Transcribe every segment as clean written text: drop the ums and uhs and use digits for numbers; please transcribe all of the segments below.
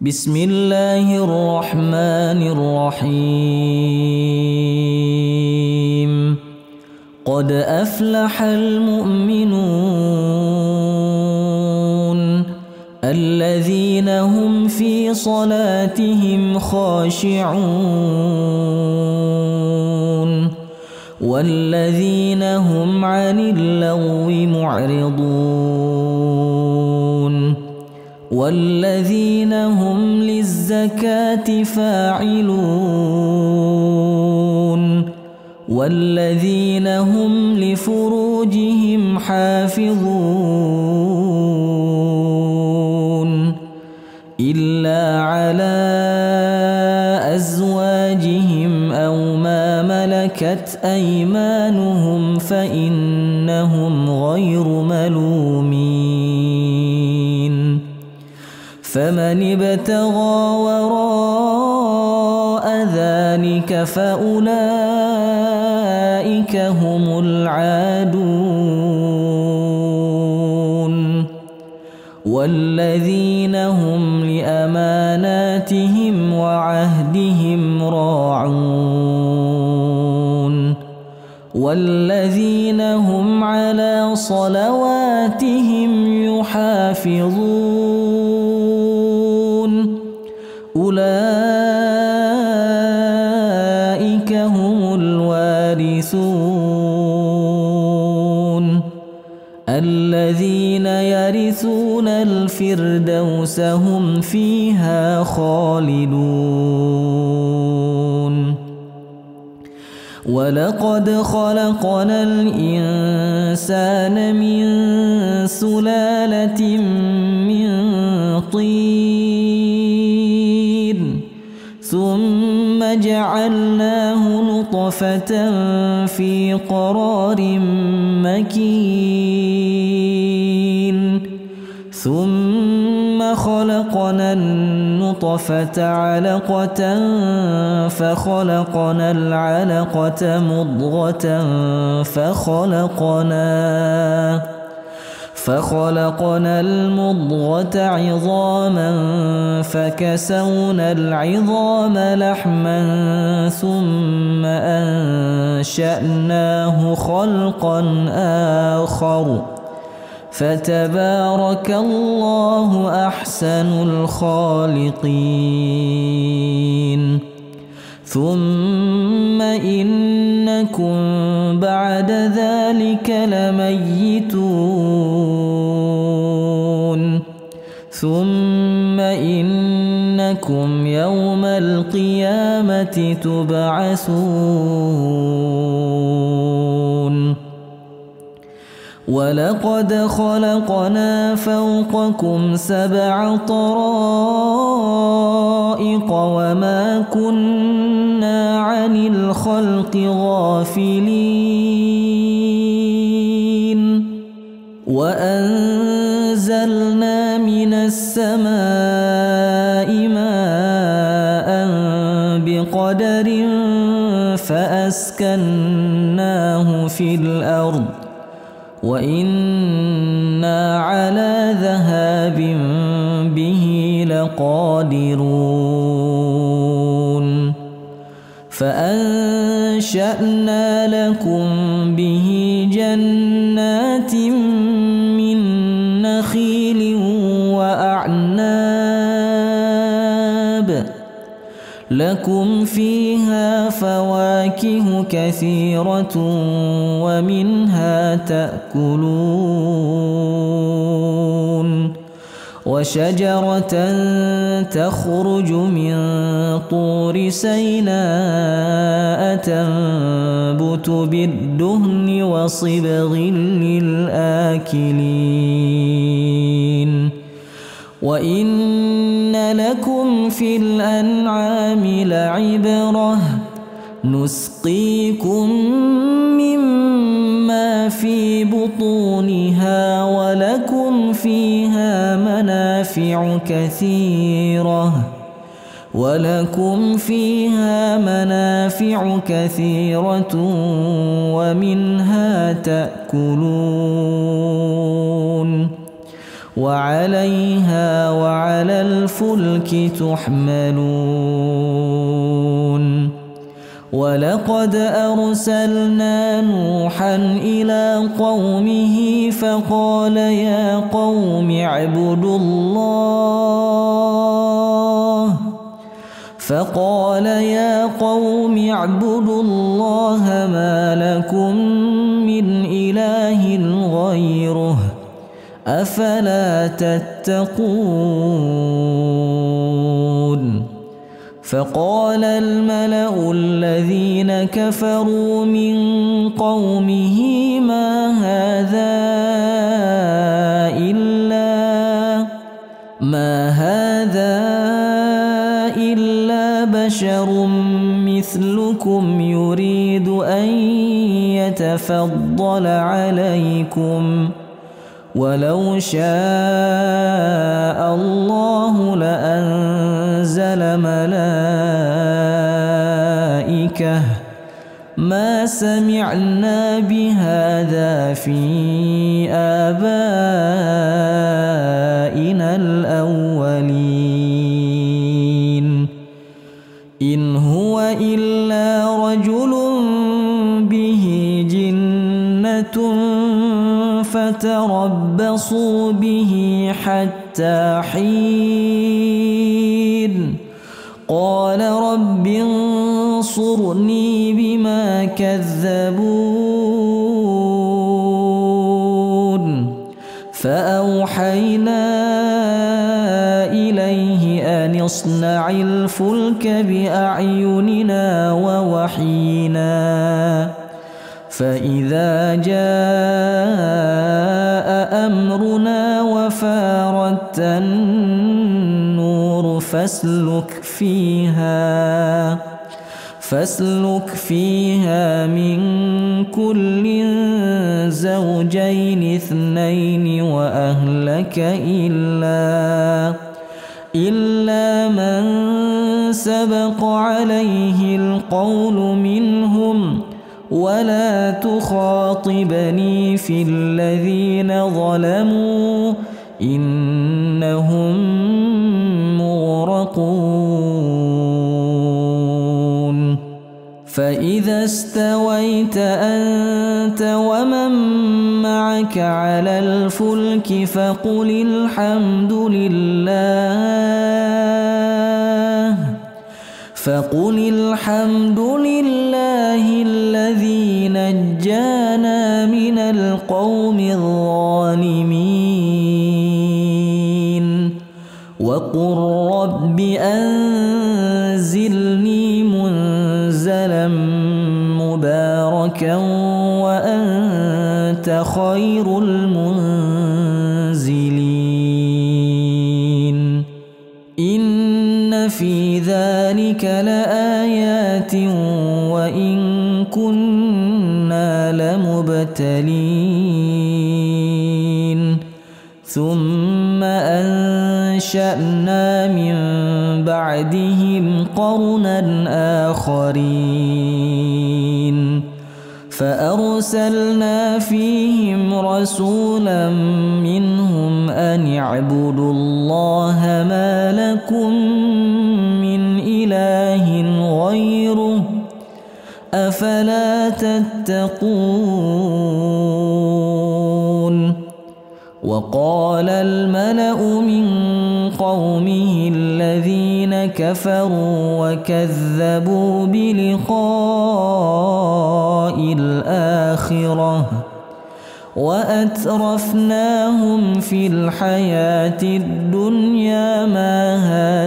بسم الله الرحمن الرحيم. قد أفلح المؤمنون الذين هم في صلاتهم خاشعون والذين هم عن اللغو معرضون والذين هم للزكاة فاعلون والذين هم لفروجهم حافظون إلا على أزواجهم أو ما ملكت أيمانهم فإنهم غير ملومين. فمن ابتغى وراء ذلك فأولئك هم العادون والذين هم لأماناتهم وعهدهم راعون والذين هم على صلواتهم يحافظون أولئك هم الوارثون الذين يرثون الفردوس هم فيها خالدون. ولقد خلقنا الإنسان من سلالة من طين ثم جعلناه نطفة في قرار مكين ثم خلقنا النطفة علقة فخلقنا العلقة مضغة فخلقنا المضغة عظاما فكسونا العظام لحما ثم أنشأناه خلقا آخر فتبارك الله أحسن الخالقين. ثم إنكم بعد ذلك لميتون ثم إنكم يوم القيامة تبعثون. ولقد خلقنا فوقكم 7 طرائق وما كنا عن الخلق غافلين وأنزلنا من السماء ماء بقدر فأسكناه في الأرض وإنا على ذهاب به لقادرون. فأنشأنا لكم به جنات من نخيل وأعناب لكم فيها فواكه كثيرة ومنها تأكلون وشجرة تخرج من طور سيناء تنبت بالدهن وصبغ للآكلين. وإن لكم في الأنعام لعبرة نسقيكم مما في بطونها ولكم فيها منافع كثيرة ومنها تأكلون وعليها وعلى الفلك تحملون ولقد أرسلنا نوحا إلى قومه فقال يا قوم اعبدوا الله ما لكم من إله غيره أفلا تتقون فقال الملأ الذين كفروا من قومه ما هذا إلا بشر مثلكم يريد أن يتفضل عليكم ولو شاء الله لأنزل ملائكة ما سمعنا بهذا في آبائنا الأولين إن هو إلا رجل به جنة فتربصوا به حتى حين قال رب انصرني بما كذبون فأوحينا إليه أن اصنع الفلك بأعيننا ووحينا فإذا جاء أمرنا وفارت النور فاسلك فيها من كل زوجين اثنين وأهلك إلا من سبق عليه القول منهم ولا تخاطبني في الذين ظلموا إنهم مغرقون فإذا استويت أنت ومن معك على الفلك فقل الحمد لله الذي نجانا من القوم الظالمين وقل رب أنزلني منزلا مباركا وأنت خير المنزلين إن في ذلك لآيات وإن كنا لمبتلين ثم أنشأنا من بعدهم قرنا آخرين فأرسلنا فيهم رسولا منهم أن اعبدوا الله ما لكم من إله غيره أفلا تتقون وقال الملأ من قومه الذين كفروا وكذبوا بلقاء الآخرة وأترفناهم في الحياة الدنيا ما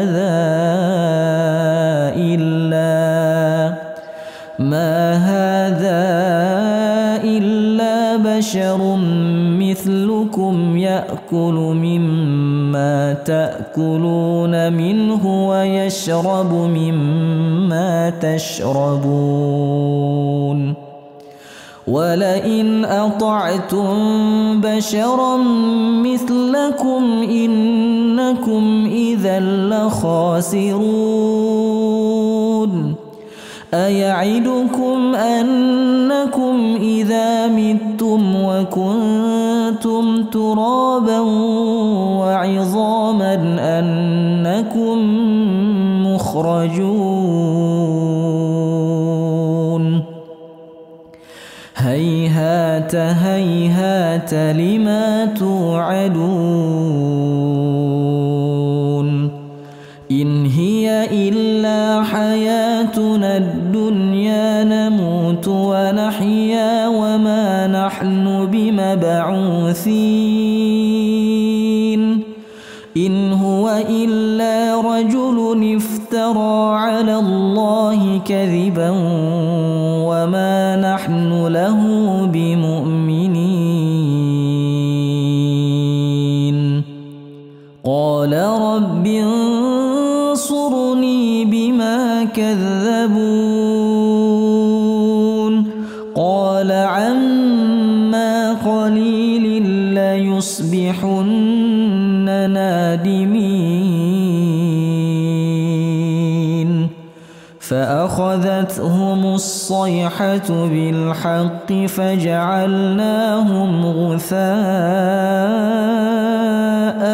هذا إلا بشر مثلكم يأكل مما تأكلون منه ويشرب مما تشربون ولئن أطعتم بشرا مثلكم إنكم إذا لخاسرون أيعدكم أنكم إذا متم وكنتم ترابا وعظاما أنكم مخرجون هيهات هيهات لما توعدون إن هي إلا حياتنا الدنيا نموت ونحيا وما نحن بمبعوثين إن هو إلا رجل افترى على الله كذبا وما نحن له بمؤمنين قال رب انصرني بما كذبون قال عما قليل ليصبحن نادمين فأخذتهم الصيحة بالحق فجعلناهم غثاء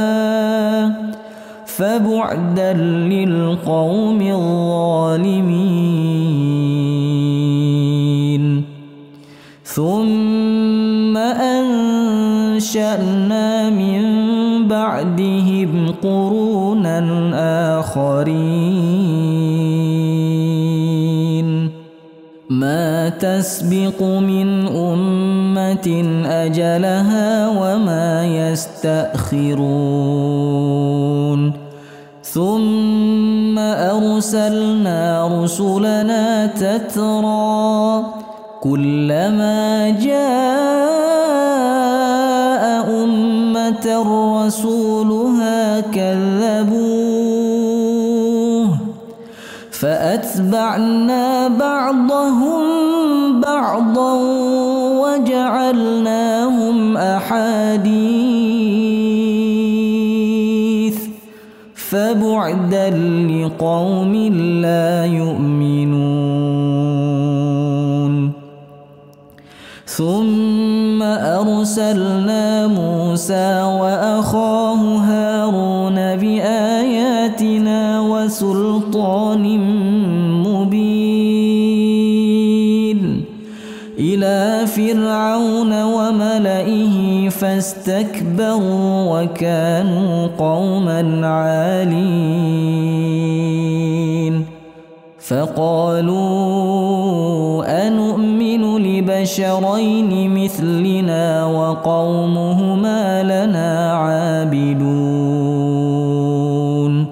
فبعدا للقوم الظالمين ثم أنشأنا من بعدهم قرونا آخرين ما تسبق من أمة أجلها وما يستأخرون ثم أرسلنا رسلنا تترى كلما جاء أمة رسولها كذبوه فأتبعنا بعضهم بعضا وجعلناهم أحاديث فبعدا لقوم لا يؤمنون ثم أرسلنا موسى وأخاه هارون بآياتنا وسلطان مبين إلى فرعون وملئه فاستكبروا وكانوا قوما عالين فقالوا أنؤمن لبشرين مثلنا وقومهما لنا عابدون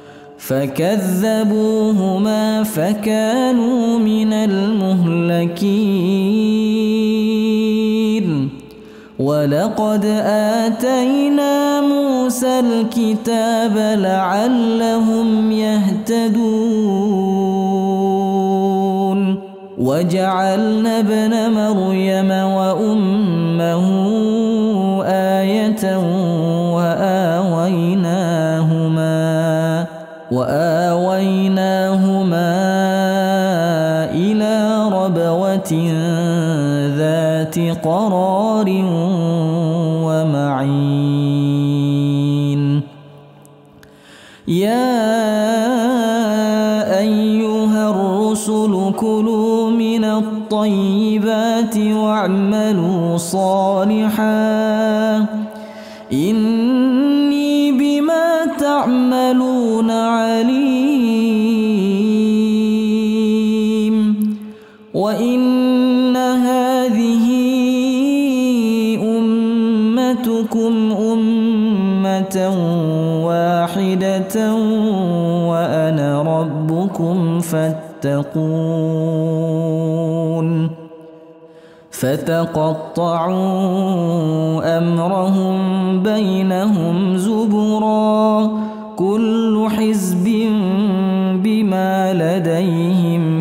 فكذبوهما فكانوا من المهلكين ولقد آتينا موسى الكتاب لعلهم يهتدون وجعلنا ابن مريم وأمه آية وآويناهما إلى ربوة ذات قرار ومعين يا أيها الرسل كلوا من الطيبات واعملوا صالحا إني بما تعملون عليم وإن هذه أمتكم أمة واحدة وأنا ربكم فاتقون فتقطعوا أمرهم بينهم زبرا كل حزب بما لديهم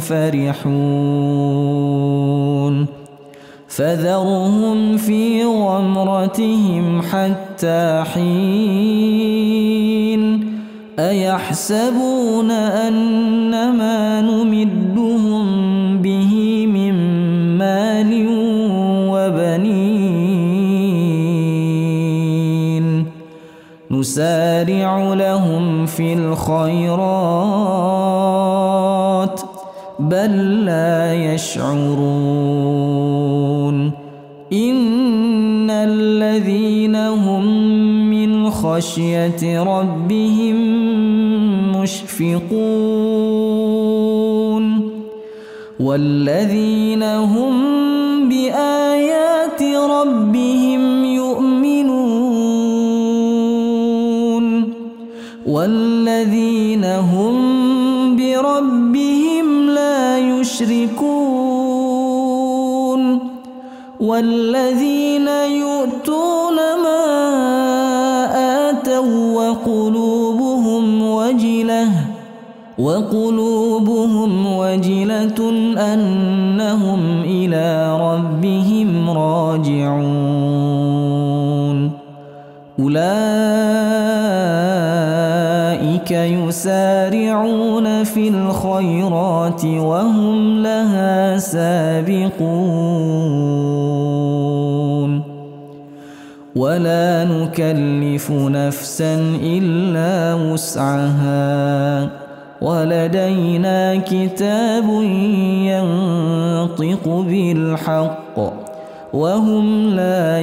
فرحون فذرهم في غمرتهم حتى حين أيحسبون أنما نمدهم به من مال وبنين نسارع لهم في الخيرات بل لا يشعرون إن الذين هم من خشية ربهم مشفقون والذين هم بآيات ربهم يؤمنون والذين هم بربهم لا يشركون والذين يؤتون ما آتوا وقلوبهم وجلة أنهم إلى ربهم راجعون أولئك يسارعون في الخيرات وهم لها سابقون ولا نكلف نفسا إلا وسعها ولدينا كتاب ينطق بالحق وهم لا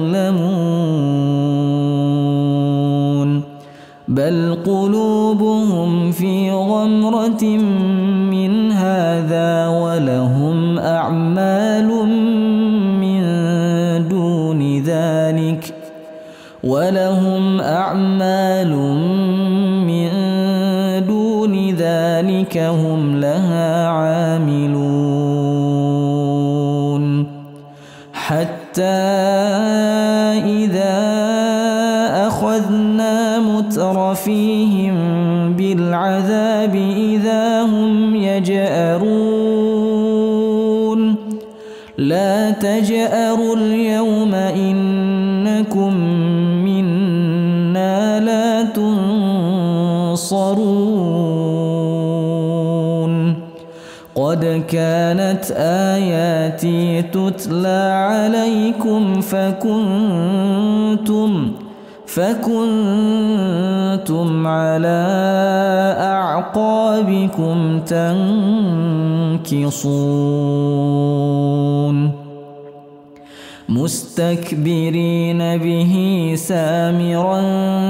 يظلمون بل قلوبهم في غمرة من هذا ولهم أعمال من دون ذلك هم لها عاملون حتى إذا أخذنا مترفيهم بالعذاب إذا هم يجأرون لا تجأروا اليوم إنكم منا لا تنصرون قد كانت آياتي تتلى عليكم فكنتم على أعقابكم تنكصون مستكبرين به سامرا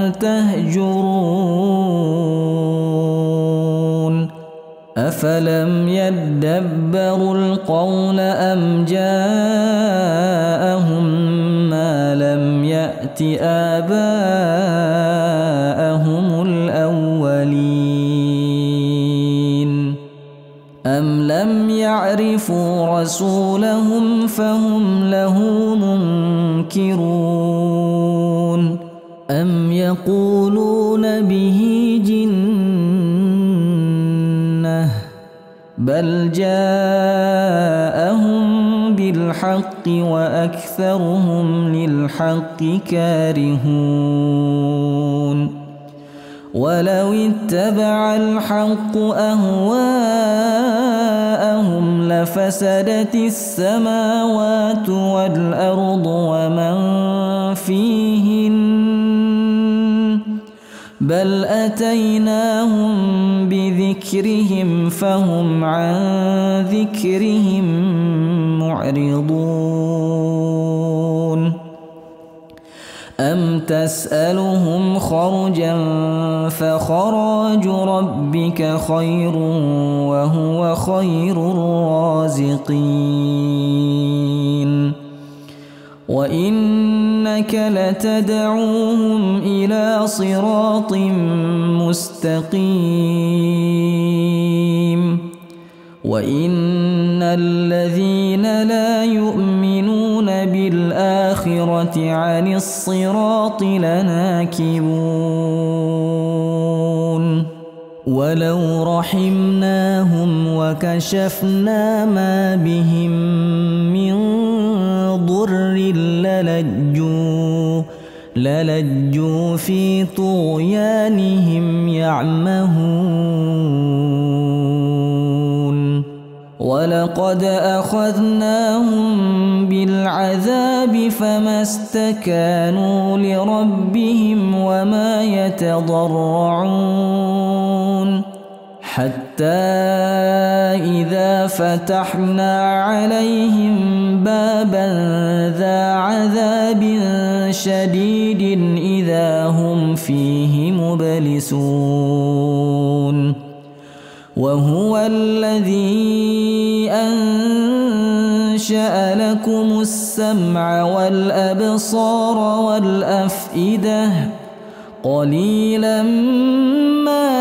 تهجرون أفلم يدبروا القول أم جاءهم ما لم يأت آباءهم الأولين أم لم يعرفوا رسولهم فهم له منكرون أم يقولون به جنة بل جاءهم بالحق وأكثرهم للحق كارهون ولو اتبع الحق أهواءهم لفسدت السماوات والأرض ومن فيهن بل أتيناهم بذكرهم فهم عن ذكرهم معرضون أم تسألهم خرجا فخراج ربك خير وهو خير الرازقين وإنك لتدعوهم إلى صراط مستقيم وإن الذين لا يؤمنون بالآخرة عن الصراط لناكبون ولو رحمناهم وكشفنا ما بهم للجوا في طغيانهم يعمهون ولقد أخذناهم بالعذاب فما استكانوا لربهم وما يتضرعون حتى إذا فتحنا عليهم بابا ذا عذاب شديد إذا هم فيه مبلسون وهو الذي أنشأ لكم السمع والأبصار والأفئدة قليلا ما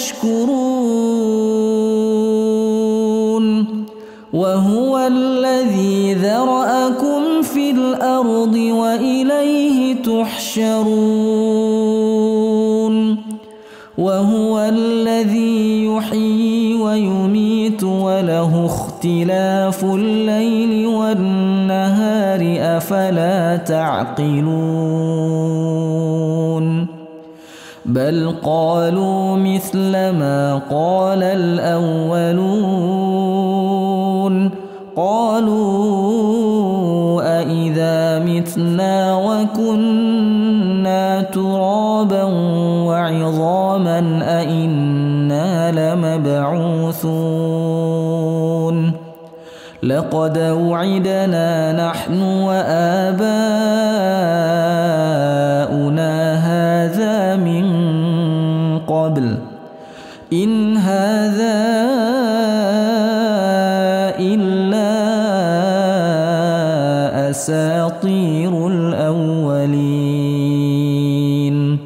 تشكرون وهو الذي ذرأكم في الأرض وإليه تحشرون وهو الذي يحيي ويميت وله اختلاف الليل والنهار أفلا تعقلون بل قالوا مثل ما قال الأولون قالوا أإذا متنا وكنا ترابا وعظاما أإنا لمبعوثون لقد وعدنا نحن وآباؤنا هذا من قبل إن هذا إلا أساطير الأولين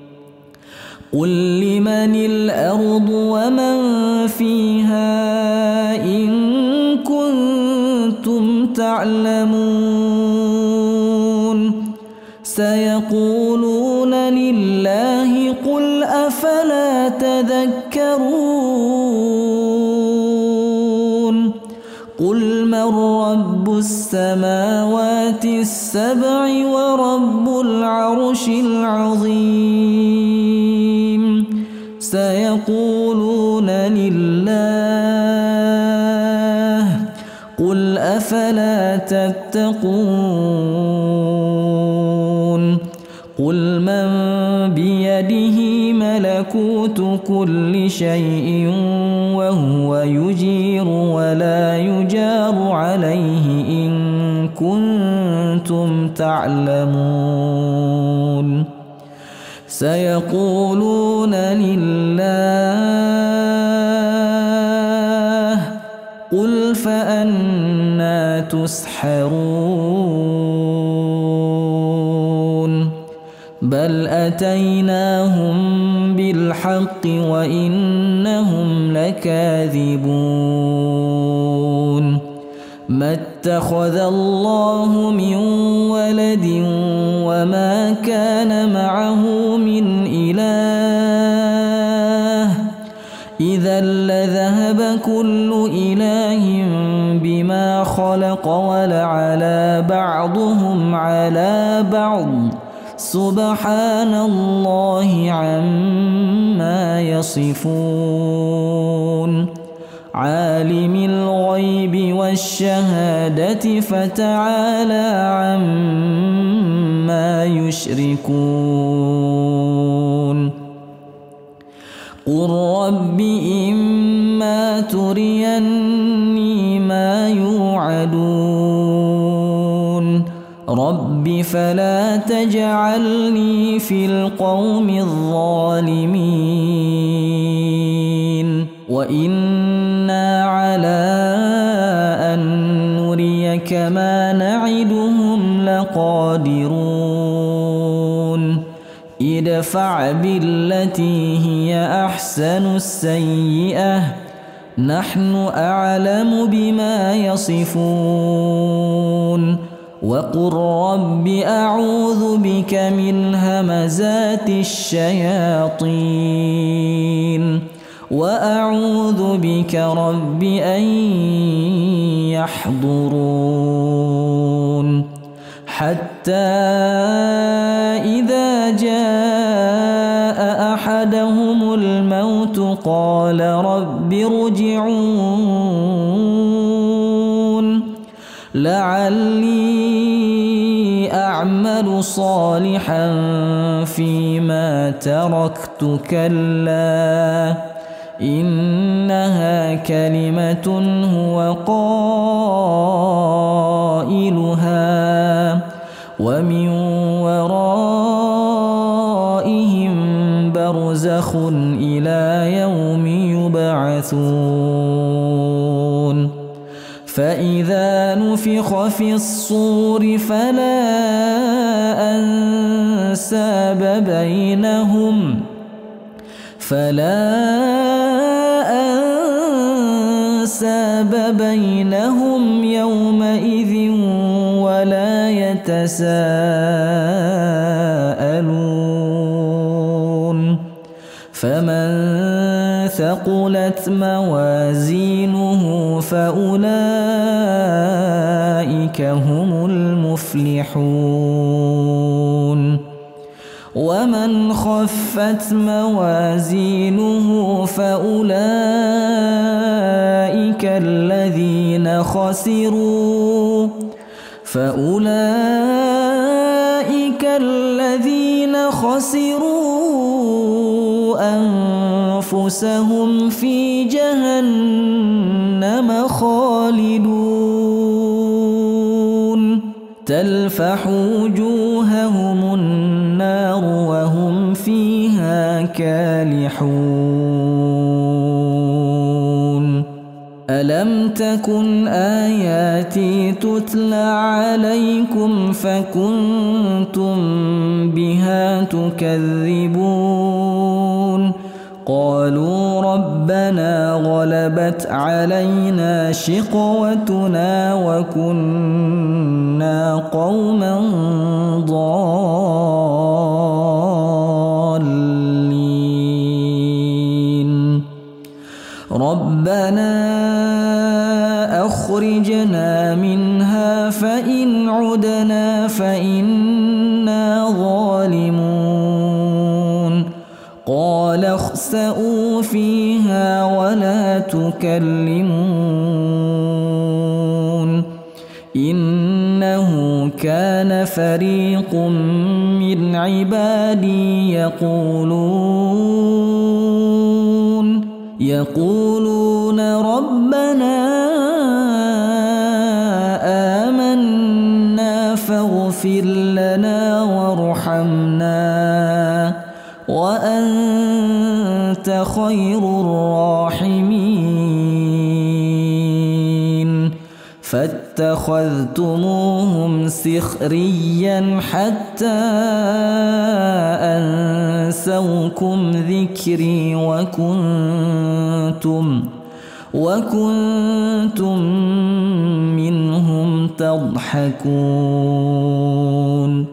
قل لمن الأرض ومن فيها إن كنتم تعلمون سيقولون لله قل أفلا تذكرون قل من رب السماوات السبع ورب العرش العظيم سيقولون لله قل أفلا تتقون قل من بيده ملكوت كل شيء وهو يجير ولا يجار عليه إن كنتم تعلمون سيقولون لله قل فأنى تسحرون بل أتيناهم بالحق وإنهم لكاذبون ما اتخذ الله من ولد وما كان معه من إله إذا لذهب كل إله بما خلق ولعلى بعضهم على بعض سبحان الله عما يصفون عالم الغيب والشهادة فتعالى عما يشركون قل رب إما تريني ما يوعدون رب فلا تجعلني في القوم الظالمين وإنا على أن نريك ما نعدهم لقادرون ادفع بالتي هي أحسن السيئة نحن أعلم بما يصفون وقل رب أعوذ بك من همزات الشياطين وأعوذ بك رب أن يحضرون حتى إذا جاء أحدهم الموت قال رب ارجعون لعلي أعمل صالحا فيما تركت كلا إنها كلمة هو قائلها ومن ورائهم برزخ إلى يوم يبعثون فإذا نفخ في الصور فلا أنساب بينهم يومئذ ولا يتساءلون فمن ثقلت موازينه فأولئك هم المفلحون ومن خفت موازينه فأولئك الذين خسروا أنفسهم في جهنم خالدون تلفح وجوههم النار وهم فيها كالحون ألم تكن آياتي تتلى عليكم فكنتم بها تكذبون قالوا ربنا غلبت علينا شقوتنا وكنا قوما ضالين ربنا أخرجنا منها فإن عدنا فإنا ظالمون قال اخسئوا فيها ولا تكلمون إنه كان فريق من عبادي يقولون ربنا آمنا فاغفر لنا وارحمنا وأنت خير الراحمين فاتخذتموهم سخريا حتى أنسوكم ذكري وكنتم منهم تضحكون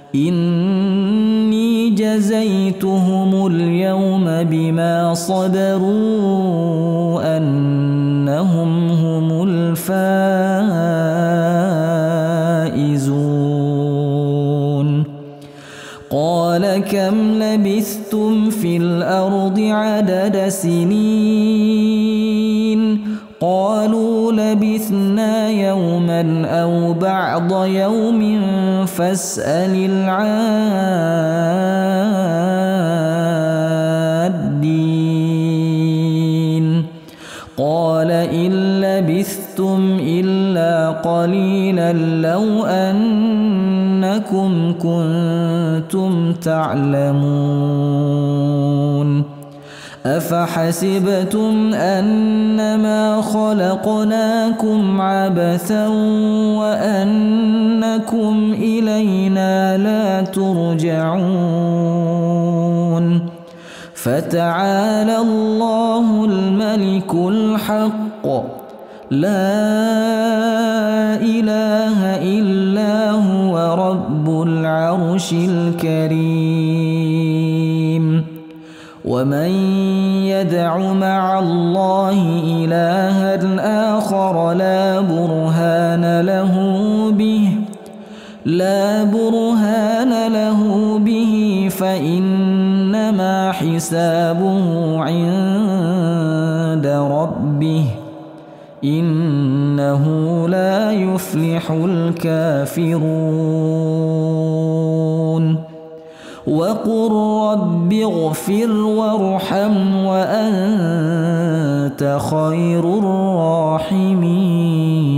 إني جزيتهم اليوم بما صبروا أنهم هم الفائزون قال كم لبثتم في الأرض عدد سنين قالوا لبثنا يوما أو بعض يوم فاسأل العادين قال إن لبثتم إلا قليلا لو أنكم كنتم تعلمون أفحسبتم أنما خلقناكم عبثا وأنكم إلينا لا ترجعون فتعالى الله الملك الحق لا إله إلا هو رب العرش الكريم ومن يدع مع الله إلها آخر لا برهان له به لا برهان له به فإنما حسابه عند ربه إنه لا يفلح الكافرون وقل رب اغفر وارحم وأنت خير الراحمين